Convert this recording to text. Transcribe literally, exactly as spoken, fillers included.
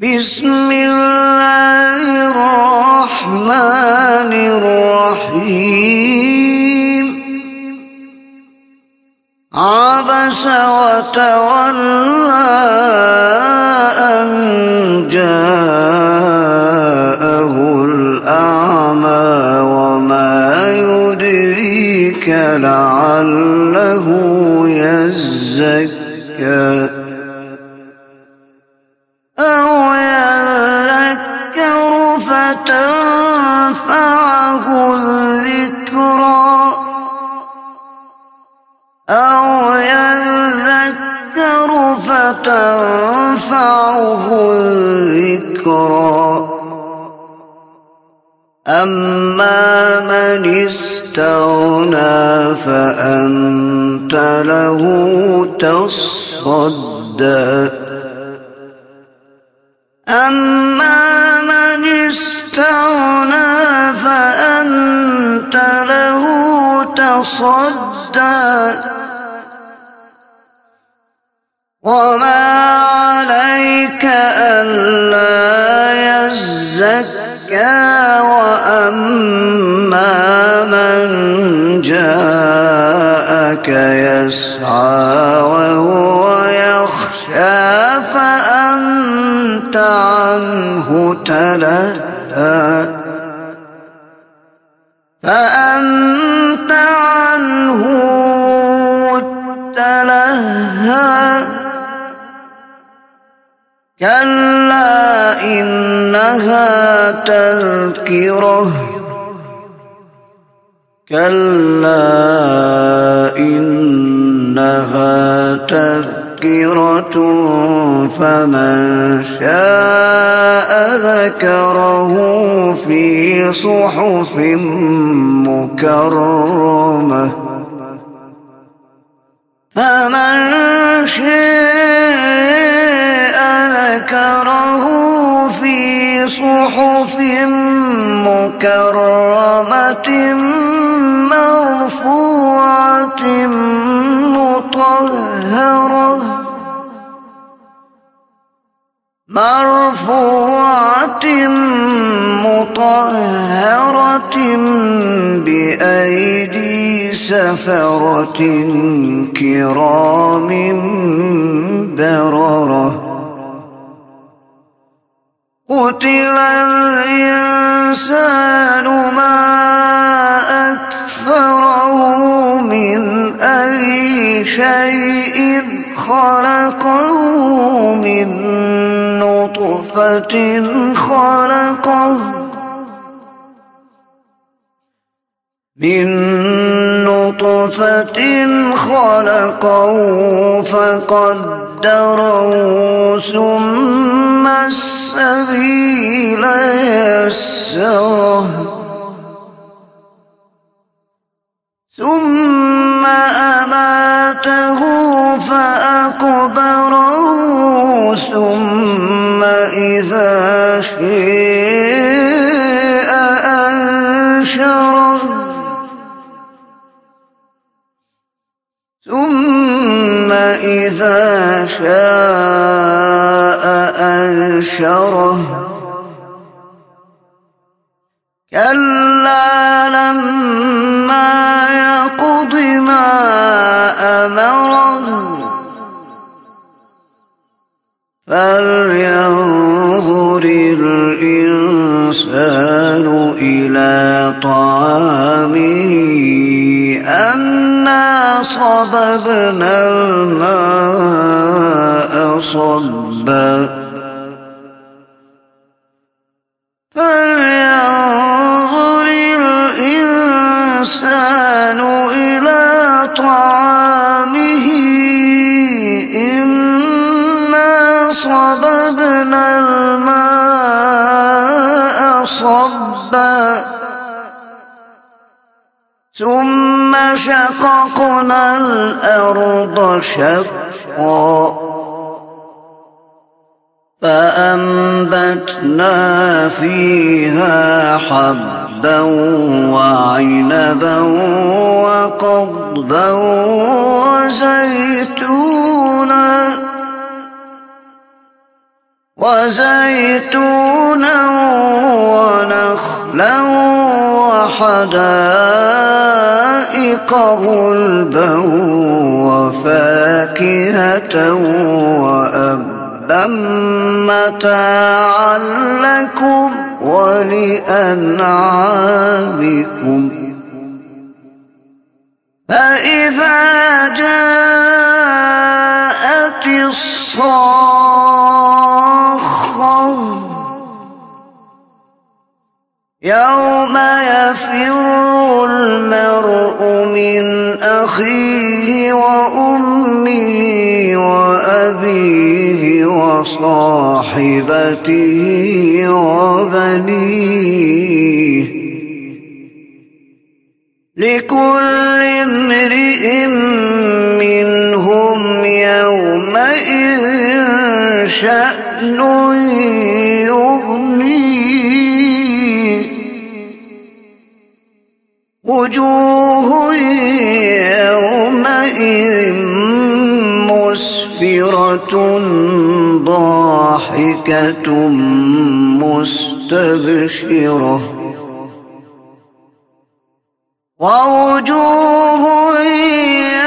بسم الله الرحمن الرحيم عبس وتولى أن جاءه الأعمى وما يدريك لعله يزكى أو يذكر فتنفعه الذكرى أو يذكر فتنفعه الذكرى أما من استغنى فأنت له تصدى أما من استغنى فأنت له تصدى وما عليك ألا يزكى وأما من جاءك يسعى وهو يخشى فأنت عنه تلهى فأنت عنه تلهى كلا إنها تذكرة كلا إنها تذكرة فمن شاء ذكره في صحف مكرمة فمن شاء ذكره في صحف مكرمة مرفوعة مطهرة مرفوعة مطهرة بأيدي سفرة كرام بررة قتل الإنسان ما أكفره من أي شيء خلقه من نطفة خلقه من نطفة خلقه فقدره ثم السبيل يسره ثم أماته فأقبره ثم إذا شاء أنشره ثم إذا شاء أنشره كلا لما يقض ما أمره فلينظر الإنسان إلى طعامه أنا صببنا الماء صبا فلينظر الإنسان إلى طعامه إنا صببنا الماء صبا ثم شققنا الأرض شقا فأنبتنا فيها حبا وعنبا وقضبا وزيتونا وزيتونا ونخلا وحدائق غلبا وفاكهة وأبا متاعا لكم ولأنعامكم. فإذا جاءت الصاخة يوم يفر المرء من أخيه وأمه وأبيه وصاحبته وبنيه لكل امرئ منهم يومئذ شأن يغنيه. وجوه يومئذ مسفرة ضاحكة مستبشرة ووجوه